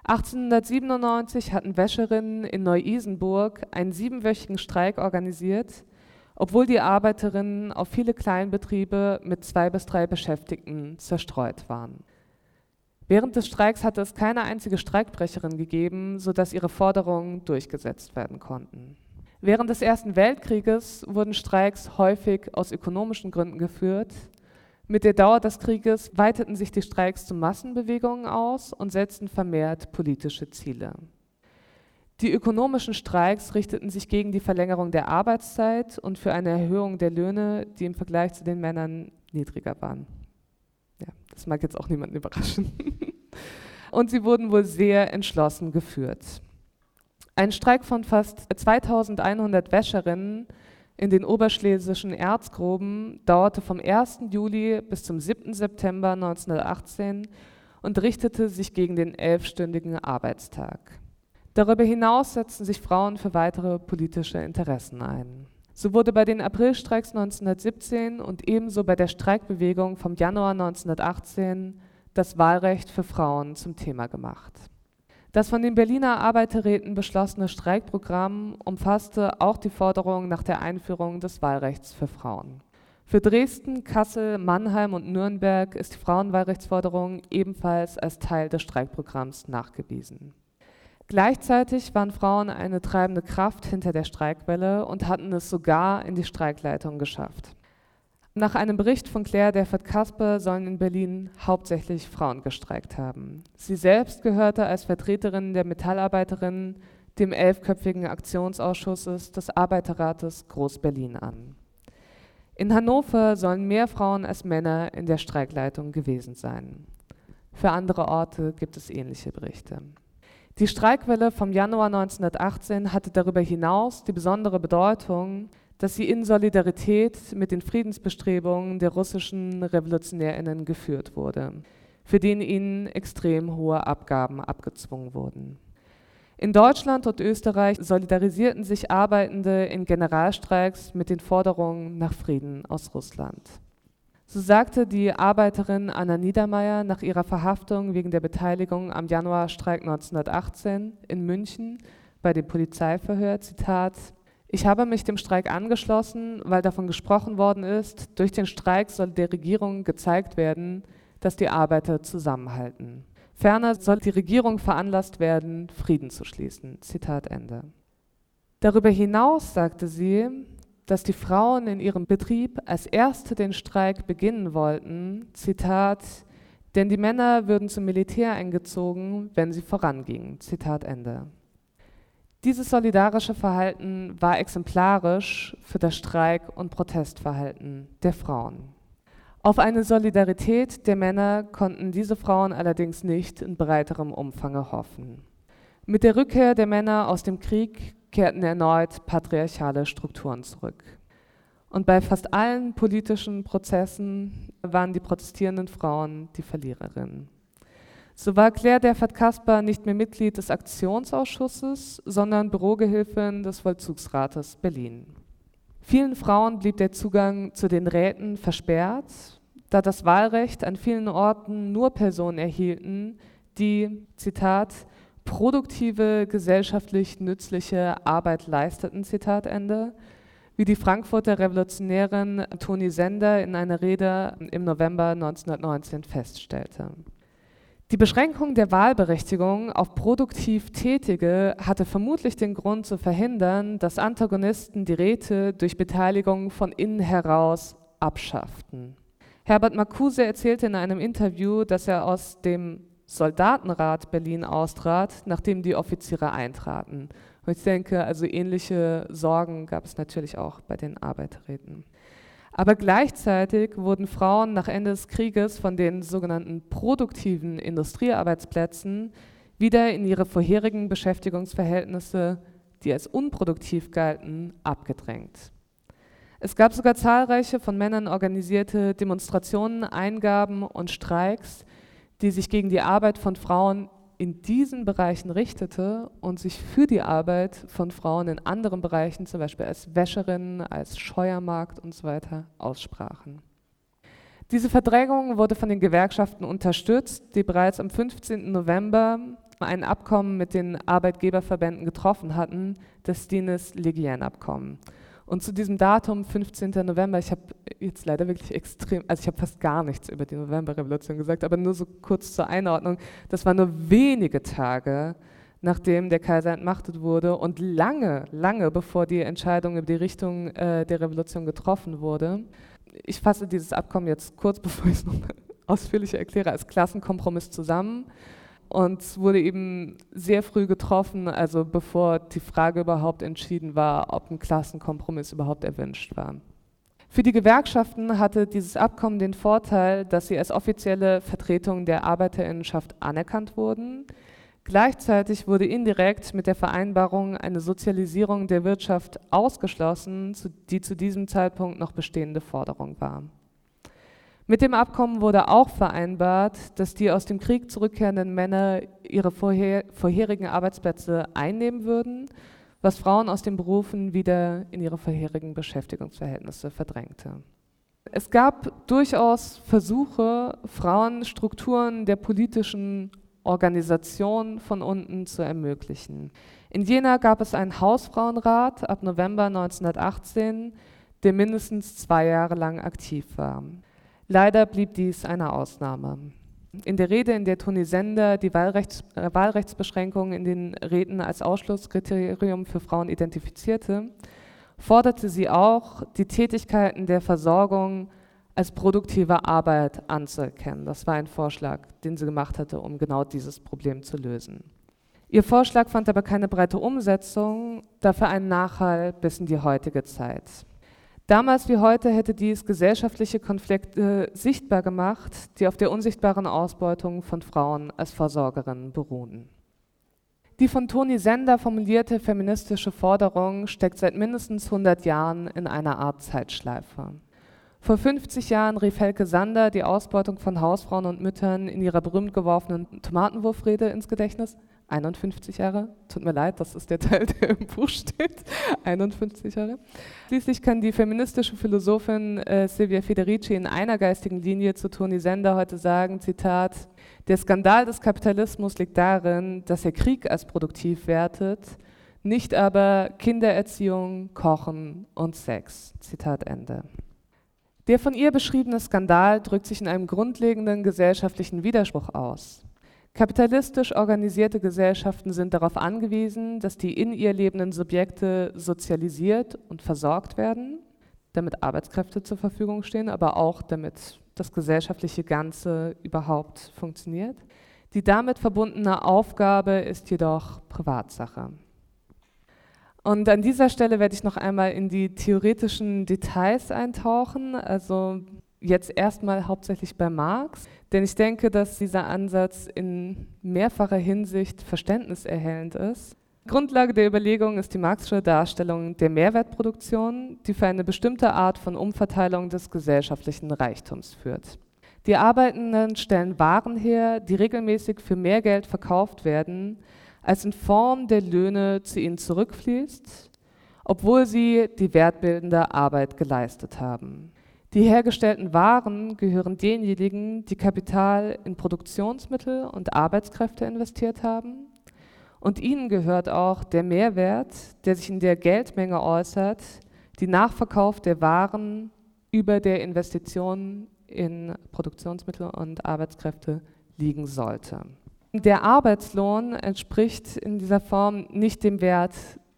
1897 hatten Wäscherinnen in Neu-Isenburg einen 7-wöchigen Streik organisiert, obwohl die Arbeiterinnen auf viele Kleinbetriebe mit 2 bis 3 Beschäftigten zerstreut waren. Während des Streiks hatte es keine einzige Streikbrecherin gegeben, sodass ihre Forderungen durchgesetzt werden konnten. Während des Ersten Weltkrieges wurden Streiks häufig aus ökonomischen Gründen geführt. Mit der Dauer des Krieges weiteten sich die Streiks zu Massenbewegungen aus und setzten vermehrt politische Ziele. Die ökonomischen Streiks richteten sich gegen die Verlängerung der Arbeitszeit und für eine Erhöhung der Löhne, die im Vergleich zu den Männern niedriger waren. Ja, das mag jetzt auch niemanden überraschen. Und sie wurden wohl sehr entschlossen geführt. Ein Streik von fast 2100 Wäscherinnen in den oberschlesischen Erzgruben dauerte vom 1. Juli bis zum 7. September 1918 und richtete sich gegen den 11-stündigen Arbeitstag. Darüber hinaus setzten sich Frauen für weitere politische Interessen ein. So wurde bei den Aprilstreiks 1917 und ebenso bei der Streikbewegung vom Januar 1918 das Wahlrecht für Frauen zum Thema gemacht. Das von den Berliner Arbeiterräten beschlossene Streikprogramm umfasste auch die Forderung nach der Einführung des Wahlrechts für Frauen. Für Dresden, Kassel, Mannheim und Nürnberg ist die Frauenwahlrechtsforderung ebenfalls als Teil des Streikprogramms nachgewiesen. Gleichzeitig waren Frauen eine treibende Kraft hinter der Streikwelle und hatten es sogar in die Streikleitung geschafft. Nach einem Bericht von Claire Derfert-Kasper sollen in Berlin hauptsächlich Frauen gestreikt haben. Sie selbst gehörte als Vertreterin der Metallarbeiterinnen dem 11-köpfigen Aktionsausschusses des Arbeiterrates Groß-Berlin an. In Hannover sollen mehr Frauen als Männer in der Streikleitung gewesen sein. Für andere Orte gibt es ähnliche Berichte. Die Streikwelle vom Januar 1918 hatte darüber hinaus die besondere Bedeutung, dass sie in Solidarität mit den Friedensbestrebungen der russischen RevolutionärInnen geführt wurde, für den ihnen extrem hohe Abgaben abgezwungen wurden. In Deutschland und Österreich solidarisierten sich Arbeitende in Generalstreiks mit den Forderungen nach Frieden aus Russland. So sagte die Arbeiterin Anna Niedermeyer nach ihrer Verhaftung wegen der Beteiligung am Januarstreik 1918 in München bei dem Polizeiverhör, Zitat: Ich habe mich dem Streik angeschlossen, weil davon gesprochen worden ist, durch den Streik soll der Regierung gezeigt werden, dass die Arbeiter zusammenhalten. Ferner soll die Regierung veranlasst werden, Frieden zu schließen. Zitat Ende. Darüber hinaus sagte sie, dass die Frauen in ihrem Betrieb als Erste den Streik beginnen wollten, Zitat, denn die Männer würden zum Militär eingezogen, wenn sie vorangingen. Zitat Ende. Dieses solidarische Verhalten war exemplarisch für das Streik- und Protestverhalten der Frauen. Auf eine Solidarität der Männer konnten diese Frauen allerdings nicht in breiterem Umfang hoffen. Mit der Rückkehr der Männer aus dem Krieg kehrten erneut patriarchale Strukturen zurück. Und bei fast allen politischen Prozessen waren die protestierenden Frauen die Verliererinnen. So war Claire Derfert-Kasper nicht mehr Mitglied des Aktionsausschusses, sondern Bürogehilfin des Vollzugsrates Berlin. Vielen Frauen blieb der Zugang zu den Räten versperrt, da das Wahlrecht an vielen Orten nur Personen erhielten, die, Zitat, produktive, gesellschaftlich nützliche Arbeit leisteten, Zitat Ende, wie die Frankfurter Revolutionärin Toni Sender in einer Rede im November 1919 feststellte. Die Beschränkung der Wahlberechtigung auf produktiv Tätige hatte vermutlich den Grund zu verhindern, dass Antagonisten die Räte durch Beteiligung von innen heraus abschafften. Herbert Marcuse erzählte in einem Interview, dass er aus dem Soldatenrat Berlin austrat, nachdem die Offiziere eintraten. Und ich denke, also ähnliche Sorgen gab es natürlich auch bei den Arbeiterräten. Aber gleichzeitig wurden Frauen nach Ende des Krieges von den sogenannten produktiven Industriearbeitsplätzen wieder in ihre vorherigen Beschäftigungsverhältnisse, die als unproduktiv galten, abgedrängt. Es gab sogar zahlreiche von Männern organisierte Demonstrationen, Eingaben und Streiks, die sich gegen die Arbeit von Frauen in diesen Bereichen richtete und sich für die Arbeit von Frauen in anderen Bereichen, zum Beispiel als Wäscherinnen, als Scheuermarkt und so weiter, aussprachen. Diese Verdrängung wurde von den Gewerkschaften unterstützt, die bereits am 15. November ein Abkommen mit den Arbeitgeberverbänden getroffen hatten, das Dines-Legien-Abkommen. Und zu diesem Datum, 15. November, ich habe jetzt leider wirklich ich habe fast gar nichts über die Novemberrevolution gesagt, aber nur so kurz zur Einordnung, das war nur wenige Tage, nachdem der Kaiser entmachtet wurde und lange, lange bevor die Entscheidung über die Richtung der Revolution getroffen wurde. Ich fasse dieses Abkommen jetzt kurz, bevor ich es noch ausführlicher erkläre, als Klassenkompromiss zusammen. Und es wurde eben sehr früh getroffen, also bevor die Frage überhaupt entschieden war, ob ein Klassenkompromiss überhaupt erwünscht war. Für die Gewerkschaften hatte dieses Abkommen den Vorteil, dass sie als offizielle Vertretung der Arbeiterinnenschaft anerkannt wurden. Gleichzeitig wurde indirekt mit der Vereinbarung eine Sozialisierung der Wirtschaft ausgeschlossen, die zu diesem Zeitpunkt noch bestehende Forderung war. Mit dem Abkommen wurde auch vereinbart, dass die aus dem Krieg zurückkehrenden Männer ihre vorherigen Arbeitsplätze einnehmen würden, was Frauen aus den Berufen wieder in ihre vorherigen Beschäftigungsverhältnisse verdrängte. Es gab durchaus Versuche, Frauen Strukturen der politischen Organisation von unten zu ermöglichen. In Jena gab es einen Hausfrauenrat ab November 1918, der mindestens 2 Jahre lang aktiv war. Leider blieb dies eine Ausnahme. In der Rede, in der Toni Sender die Wahlrechtsbeschränkungen in den Räten als Ausschlusskriterium für Frauen identifizierte, forderte sie auch, die Tätigkeiten der Versorgung als produktive Arbeit anzuerkennen. Das war ein Vorschlag, den sie gemacht hatte, um genau dieses Problem zu lösen. Ihr Vorschlag fand aber keine breite Umsetzung, dafür einen Nachhall bis in die heutige Zeit. Damals wie heute hätte dies gesellschaftliche Konflikte sichtbar gemacht, die auf der unsichtbaren Ausbeutung von Frauen als Versorgerinnen beruhen. Die von Toni Sender formulierte feministische Forderung steckt seit mindestens 100 Jahren in einer Art Zeitschleife. Vor 50 Jahren rief Helke Sander die Ausbeutung von Hausfrauen und Müttern in ihrer berühmt geworfenen Tomatenwurfrede ins Gedächtnis. 51 Jahre, tut mir leid, das ist der Teil, der im Buch steht, 51 Jahre. Schließlich kann die feministische Philosophin Silvia Federici in einer geistigen Linie zu Toni Sender heute sagen, Zitat, der Skandal des Kapitalismus liegt darin, dass er Krieg als produktiv wertet, nicht aber Kindererziehung, Kochen und Sex. Zitat Ende. Der von ihr beschriebene Skandal drückt sich in einem grundlegenden gesellschaftlichen Widerspruch aus. Kapitalistisch organisierte Gesellschaften sind darauf angewiesen, dass die in ihr lebenden Subjekte sozialisiert und versorgt werden, damit Arbeitskräfte zur Verfügung stehen, aber auch damit das gesellschaftliche Ganze überhaupt funktioniert. Die damit verbundene Aufgabe ist jedoch Privatsache. Und an dieser Stelle werde ich noch einmal in die theoretischen Details eintauchen, also jetzt erstmal hauptsächlich bei Marx, denn ich denke, dass dieser Ansatz in mehrfacher Hinsicht verständniserhellend ist. Grundlage der Überlegung ist die Marxische Darstellung der Mehrwertproduktion, die für eine bestimmte Art von Umverteilung des gesellschaftlichen Reichtums führt. Die Arbeitenden stellen Waren her, die regelmäßig für mehr Geld verkauft werden, als in Form der Löhne zu ihnen zurückfließt, obwohl sie die wertbildende Arbeit geleistet haben. Die hergestellten Waren gehören denjenigen, die Kapital in Produktionsmittel und Arbeitskräfte investiert haben. Und ihnen gehört auch der Mehrwert, der sich in der Geldmenge äußert, die nach Verkauf der Waren über der Investition in Produktionsmittel und Arbeitskräfte liegen sollte. Der Arbeitslohn entspricht in dieser Form nicht dem Wert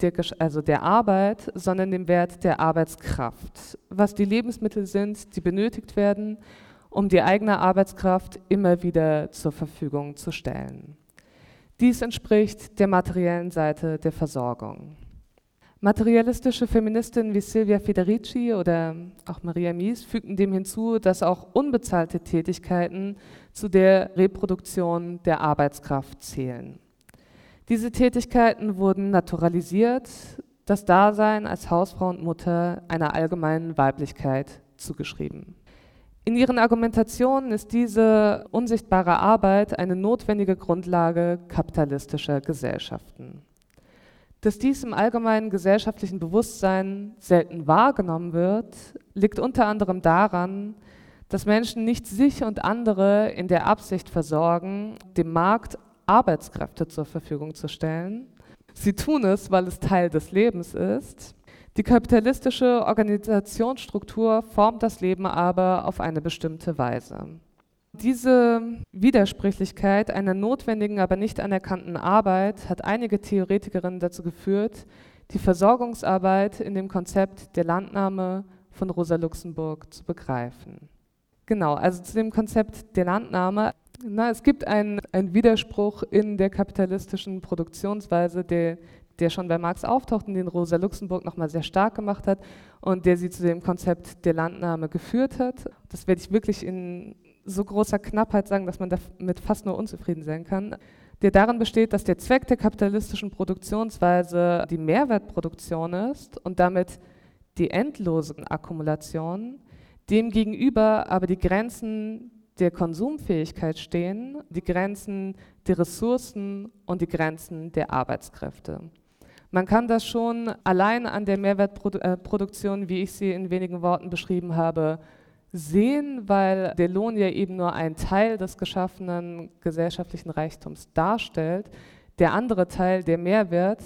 der Arbeit, sondern dem Wert der Arbeitskraft, was die Lebensmittel sind, die benötigt werden, um die eigene Arbeitskraft immer wieder zur Verfügung zu stellen. Dies entspricht der materiellen Seite der Versorgung. Materialistische Feministinnen wie Silvia Federici oder auch Maria Mies fügten dem hinzu, dass auch unbezahlte Tätigkeiten zu der Reproduktion der Arbeitskraft zählen. Diese Tätigkeiten wurden naturalisiert, das Dasein als Hausfrau und Mutter einer allgemeinen Weiblichkeit zugeschrieben. In ihren Argumentationen ist diese unsichtbare Arbeit eine notwendige Grundlage kapitalistischer Gesellschaften. Dass dies im allgemeinen gesellschaftlichen Bewusstsein selten wahrgenommen wird, liegt unter anderem daran, dass Menschen nicht sich und andere in der Absicht versorgen, dem Markt Arbeitskräfte zur Verfügung zu stellen. Sie tun es, weil es Teil des Lebens ist. Die kapitalistische Organisationsstruktur formt das Leben aber auf eine bestimmte Weise. Diese Widersprüchlichkeit einer notwendigen, aber nicht anerkannten Arbeit hat einige Theoretikerinnen dazu geführt, die Versorgungsarbeit in dem Konzept der Landnahme von Rosa Luxemburg zu begreifen. Genau, also zu dem Konzept der Landnahme. Es gibt einen Widerspruch in der kapitalistischen Produktionsweise, der schon bei Marx auftaucht und den Rosa Luxemburg nochmal sehr stark gemacht hat und der sie zu dem Konzept der Landnahme geführt hat. Das werde ich wirklich in so großer Knappheit sagen, dass man damit fast nur unzufrieden sein kann. Der darin besteht, dass der Zweck der kapitalistischen Produktionsweise die Mehrwertproduktion ist und damit die endlose Akkumulation, demgegenüber aber die Grenzen der Konsumfähigkeit stehen, die Grenzen der Ressourcen und die Grenzen der Arbeitskräfte. Man kann das schon allein an der Mehrwertproduktion, wie ich sie in wenigen Worten beschrieben habe, sehen, weil der Lohn ja eben nur einen Teil des geschaffenen gesellschaftlichen Reichtums darstellt. Der andere Teil, der Mehrwert,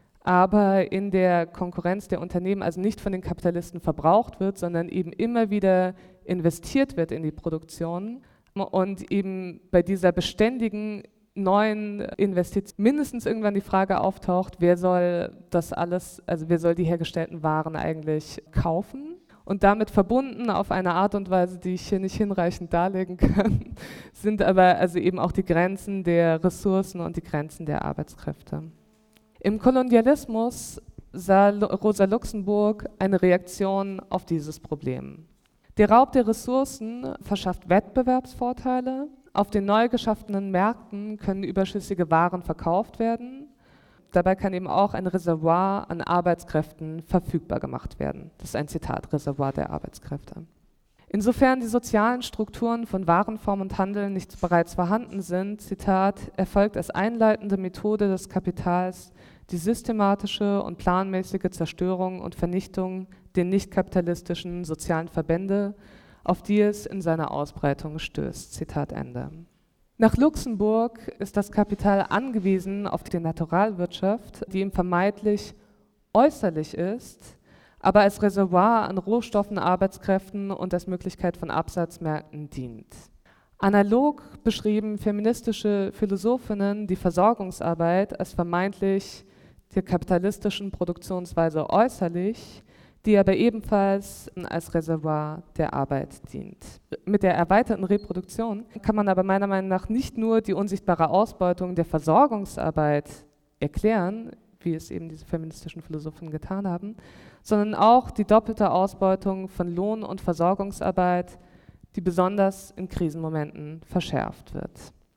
aber in der Konkurrenz der Unternehmen, also nicht von den Kapitalisten verbraucht wird, sondern eben immer wieder investiert wird in die Produktion und eben bei dieser beständigen neuen Investition mindestens irgendwann die Frage auftaucht, wer soll das alles, also wer soll die hergestellten Waren eigentlich kaufen? Und damit verbunden auf eine Art und Weise, die ich hier nicht hinreichend darlegen kann, sind aber also eben auch die Grenzen der Ressourcen und die Grenzen der Arbeitskräfte. Im Kolonialismus sah Rosa Luxemburg eine Reaktion auf dieses Problem. Der Raub der Ressourcen verschafft Wettbewerbsvorteile. Auf den neu geschaffenen Märkten können überschüssige Waren verkauft werden. Dabei kann eben auch ein Reservoir an Arbeitskräften verfügbar gemacht werden. Das ist ein Zitat, Reservoir der Arbeitskräfte. Insofern die sozialen Strukturen von Warenform und Handel nicht bereits vorhanden sind, Zitat, erfolgt als einleitende Methode des Kapitals die systematische und planmäßige Zerstörung und Vernichtung der nicht-kapitalistischen sozialen Verbände, auf die es in seiner Ausbreitung stößt. Zitat Ende. Nach Luxemburg ist das Kapital angewiesen auf die Naturalwirtschaft, die ihm vermeintlich äußerlich ist, aber als Reservoir an Rohstoffen, Arbeitskräften und als Möglichkeit von Absatzmärkten dient. Analog beschrieben feministische Philosophinnen die Versorgungsarbeit als vermeintlich der kapitalistischen Produktionsweise äußerlich, die aber ebenfalls als Reservoir der Arbeit dient. Mit der erweiterten Reproduktion kann man aber meiner Meinung nach nicht nur die unsichtbare Ausbeutung der Versorgungsarbeit erklären, wie es eben diese feministischen Philosophen getan haben, sondern auch die doppelte Ausbeutung von Lohn- und Versorgungsarbeit, die besonders in Krisenmomenten verschärft wird.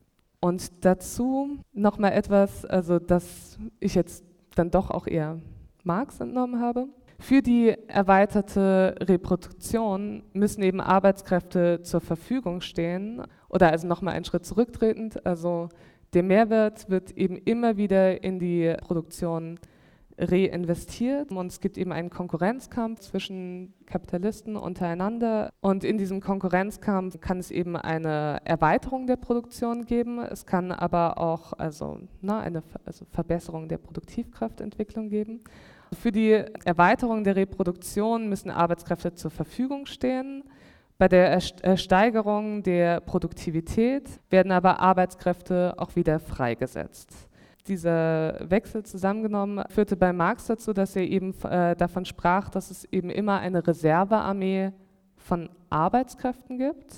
Und dazu nochmal etwas, also das ich jetzt dann doch auch eher Marx entnommen habe. Für die erweiterte Reproduktion müssen eben Arbeitskräfte zur Verfügung stehen oder also nochmal einen Schritt zurücktretend. Also der Mehrwert wird eben immer wieder in die Produktion reinvestiert und es gibt eben einen Konkurrenzkampf zwischen Kapitalisten untereinander und in diesem Konkurrenzkampf kann es eben eine Erweiterung der Produktion geben, es kann aber auch eine Verbesserung der Produktivkraftentwicklung geben. Für die Erweiterung der Reproduktion müssen Arbeitskräfte zur Verfügung stehen. Bei der Steigerung der Produktivität werden aber Arbeitskräfte auch wieder freigesetzt. Dieser Wechsel zusammengenommen führte bei Marx dazu, dass er eben davon sprach, dass es eben immer eine Reservearmee von Arbeitskräften gibt.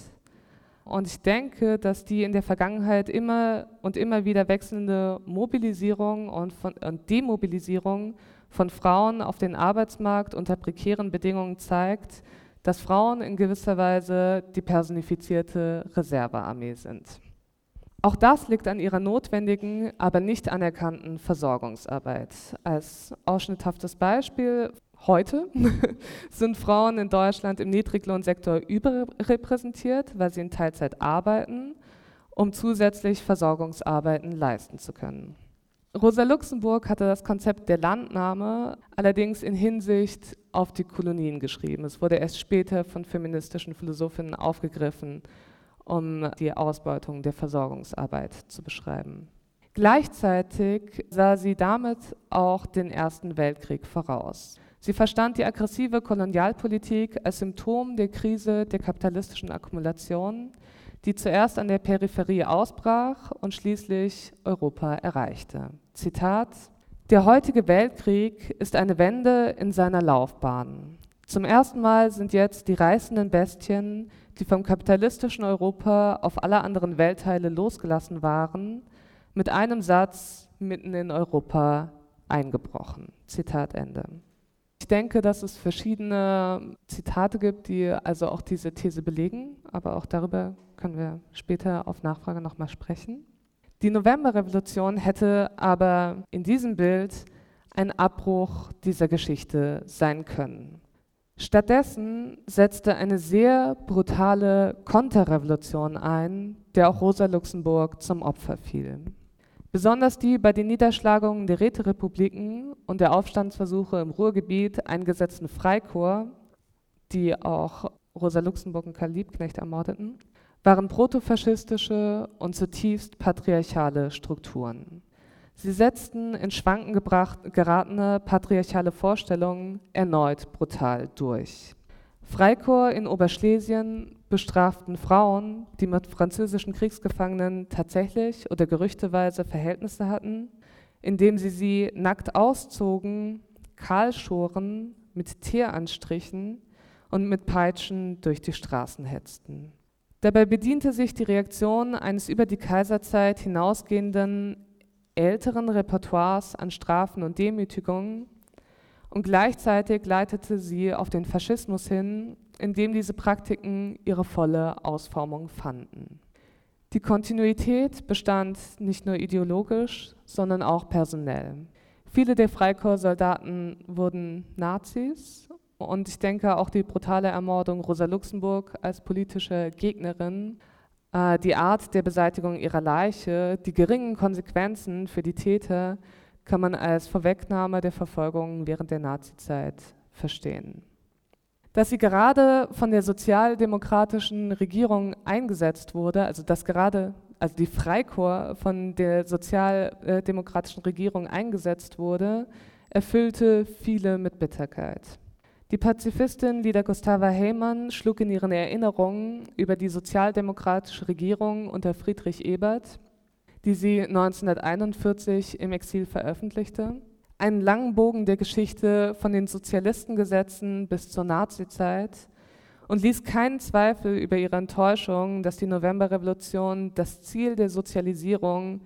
Und ich denke, dass die in der Vergangenheit immer und immer wieder wechselnde Mobilisierung und Demobilisierung von Frauen auf den Arbeitsmarkt unter prekären Bedingungen zeigt, dass Frauen in gewisser Weise die personifizierte Reservearmee sind. Auch das liegt an ihrer notwendigen, aber nicht anerkannten Versorgungsarbeit. Als ausschnitthaftes Beispiel: Heute sind Frauen in Deutschland im Niedriglohnsektor überrepräsentiert, weil sie in Teilzeit arbeiten, um zusätzlich Versorgungsarbeiten leisten zu können. Rosa Luxemburg hatte das Konzept der Landnahme allerdings in Hinsicht auf die Kolonien geschrieben. Es wurde erst später von feministischen Philosophinnen aufgegriffen, um die Ausbeutung der Versorgungsarbeit zu beschreiben. Gleichzeitig sah sie damit auch den Ersten Weltkrieg voraus. Sie verstand die aggressive Kolonialpolitik als Symptom der Krise der kapitalistischen Akkumulation, die zuerst an der Peripherie ausbrach und schließlich Europa erreichte. Zitat: Der heutige Weltkrieg ist eine Wende in seiner Laufbahn. Zum ersten Mal sind jetzt die reißenden Bestien, die vom kapitalistischen Europa auf alle anderen Weltteile losgelassen waren, mit einem Satz mitten in Europa eingebrochen. Zitat Ende. Ich denke, dass es verschiedene Zitate gibt, die also auch diese These belegen, aber auch darüber können wir später auf Nachfrage nochmal sprechen. Die Novemberrevolution hätte aber in diesem Bild ein Abbruch dieser Geschichte sein können. Stattdessen setzte eine sehr brutale Konterrevolution ein, der auch Rosa Luxemburg zum Opfer fiel. Besonders die bei den Niederschlagungen der Räterepubliken und der Aufstandsversuche im Ruhrgebiet eingesetzten Freikorps, die auch Rosa Luxemburg und Karl Liebknecht ermordeten, waren protofaschistische und zutiefst patriarchale Strukturen. Sie setzten in Schwanken geratene patriarchale Vorstellungen erneut brutal durch. Freikorps in Oberschlesien bestraften Frauen, die mit französischen Kriegsgefangenen tatsächlich oder gerüchteweise Verhältnisse hatten, indem sie nackt auszogen, kahl schoren, mit Teer anstrichen und mit Peitschen durch die Straßen hetzten. Dabei bediente sich die Reaktion eines über die Kaiserzeit hinausgehenden älteren Repertoires an Strafen und Demütigungen und gleichzeitig leitete sie auf den Faschismus hin, indem diese Praktiken ihre volle Ausformung fanden. Die Kontinuität bestand nicht nur ideologisch, sondern auch personell. Viele der Freikorpssoldaten wurden Nazis und ich denke auch die brutale Ermordung Rosa Luxemburg als politische Gegnerin, die Art der Beseitigung ihrer Leiche, die geringen Konsequenzen für die Täter kann man als Vorwegnahme der Verfolgung während der Nazizeit verstehen. Dass sie gerade von der sozialdemokratischen Regierung eingesetzt wurde, also die Freikorps von der sozialdemokratischen Regierung eingesetzt wurde, erfüllte viele mit Bitterkeit. Die Pazifistin Lida Gustava Heymann schlug in ihren Erinnerungen über die sozialdemokratische Regierung unter Friedrich Ebert, die sie 1941 im Exil veröffentlichte, einen langen Bogen der Geschichte von den Sozialistengesetzen bis zur Nazizeit und ließ keinen Zweifel über ihre Enttäuschung, dass die Novemberrevolution das Ziel der Sozialisierung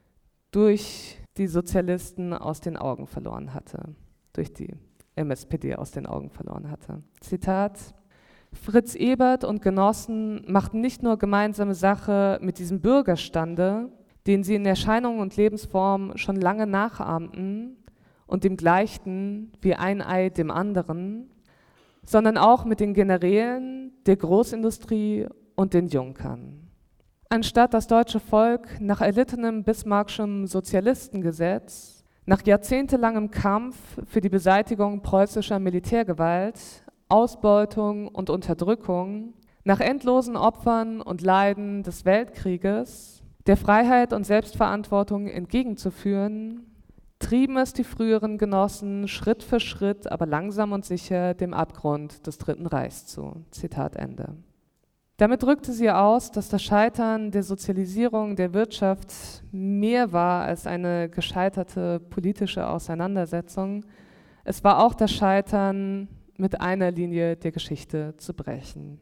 durch die Sozialisten aus den Augen verloren hatte, durch die MSPD aus den Augen verloren hatte. Zitat: Fritz Ebert und Genossen machten nicht nur gemeinsame Sache mit diesem Bürgerstande, den sie in Erscheinung und Lebensform schon lange nachahmten und dem gleichten wie ein Ei dem anderen, sondern auch mit den Generälen, der Großindustrie und den Junkern. Anstatt das deutsche Volk nach erlittenem bismarckschem Sozialistengesetz, nach jahrzehntelangem Kampf für die Beseitigung preußischer Militärgewalt, Ausbeutung und Unterdrückung, nach endlosen Opfern und Leiden des Weltkrieges, der Freiheit und Selbstverantwortung entgegenzuführen, trieben es die früheren Genossen Schritt für Schritt, aber langsam und sicher dem Abgrund des Dritten Reichs zu. Zitat Ende. Damit drückte sie aus, dass das Scheitern der Sozialisierung der Wirtschaft mehr war als eine gescheiterte politische Auseinandersetzung. Es war auch das Scheitern, mit einer Linie der Geschichte zu brechen.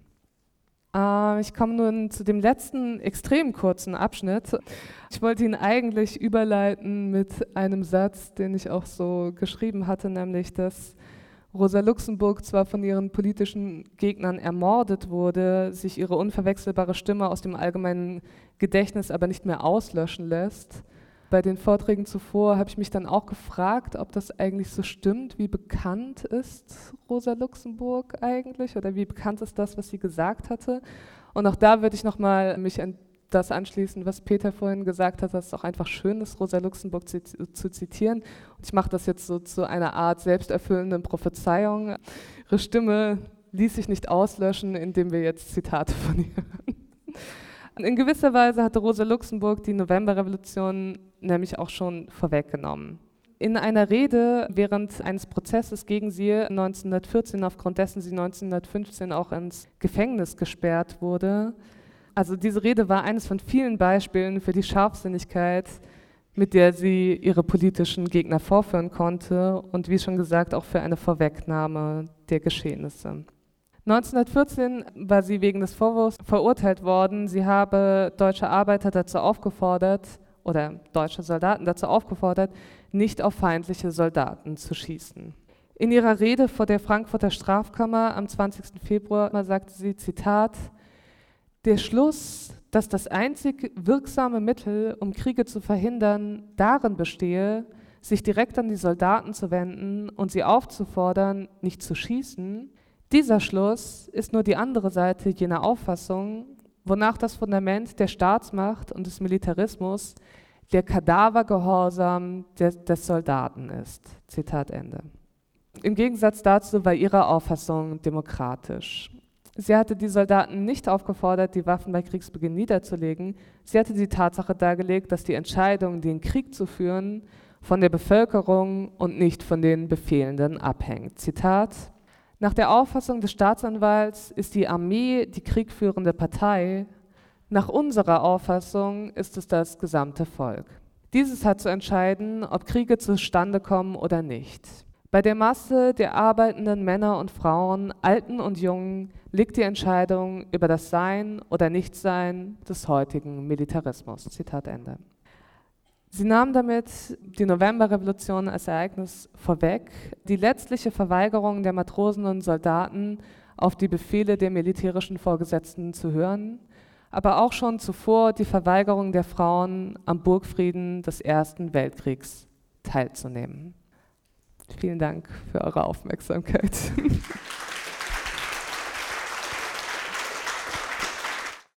Ich komme nun zu dem letzten extrem kurzen Abschnitt. Ich wollte ihn eigentlich überleiten mit einem Satz, den ich auch so geschrieben hatte, nämlich, dass Rosa Luxemburg zwar von ihren politischen Gegnern ermordet wurde, sich ihre unverwechselbare Stimme aus dem allgemeinen Gedächtnis aber nicht mehr auslöschen lässt. Bei den Vorträgen zuvor habe ich mich dann auch gefragt, ob das eigentlich so stimmt. Wie bekannt ist Rosa Luxemburg eigentlich oder wie bekannt ist das, was sie gesagt hatte? Und auch da würde ich nochmal mich an das anschließen, was Peter vorhin gesagt hat, dass es auch einfach schön ist, Rosa Luxemburg zu zitieren. Und ich mache das jetzt so zu einer Art selbsterfüllenden Prophezeiung. Ihre Stimme ließ sich nicht auslöschen, indem wir jetzt Zitate von ihr hören. In gewisser Weise hatte Rosa Luxemburg die Novemberrevolution nämlich auch schon vorweggenommen. In einer Rede während eines Prozesses gegen sie 1914, aufgrund dessen sie 1915 auch ins Gefängnis gesperrt wurde, also diese Rede war eines von vielen Beispielen für die Scharfsinnigkeit, mit der sie ihre politischen Gegner vorführen konnte und wie schon gesagt auch für eine Vorwegnahme der Geschehnisse. 1914 war sie wegen des Vorwurfs verurteilt worden, sie habe deutsche Arbeiter dazu aufgefordert oder deutsche Soldaten dazu aufgefordert, nicht auf feindliche Soldaten zu schießen. In ihrer Rede vor der Frankfurter Strafkammer am 20. Februar sagte sie, Zitat, der Schluss, dass das einzig wirksame Mittel, um Kriege zu verhindern, darin bestehe, sich direkt an die Soldaten zu wenden und sie aufzufordern, nicht zu schießen, dieser Schluss ist nur die andere Seite jener Auffassung, wonach das Fundament der Staatsmacht und des Militarismus der Kadavergehorsam des Soldaten ist. Zitat Ende. Im Gegensatz dazu war ihre Auffassung demokratisch. Sie hatte die Soldaten nicht aufgefordert, die Waffen bei Kriegsbeginn niederzulegen. Sie hatte die Tatsache dargelegt, dass die Entscheidung, den Krieg zu führen, von der Bevölkerung und nicht von den Befehlenden abhängt. Zitat: Nach der Auffassung des Staatsanwalts ist die Armee die kriegführende Partei. Nach unserer Auffassung ist es das gesamte Volk. Dieses hat zu entscheiden, ob Kriege zustande kommen oder nicht. Bei der Masse der arbeitenden Männer und Frauen, Alten und Jungen, liegt die Entscheidung über das Sein oder Nichtsein des heutigen Militarismus. Zitat Ende. Sie nahm damit die Novemberrevolution als Ereignis vorweg, die letztliche Verweigerung der Matrosen und Soldaten, auf die Befehle der militärischen Vorgesetzten zu hören, aber auch schon zuvor die Verweigerung der Frauen am Burgfrieden des Ersten Weltkriegs teilzunehmen. Vielen Dank für eure Aufmerksamkeit.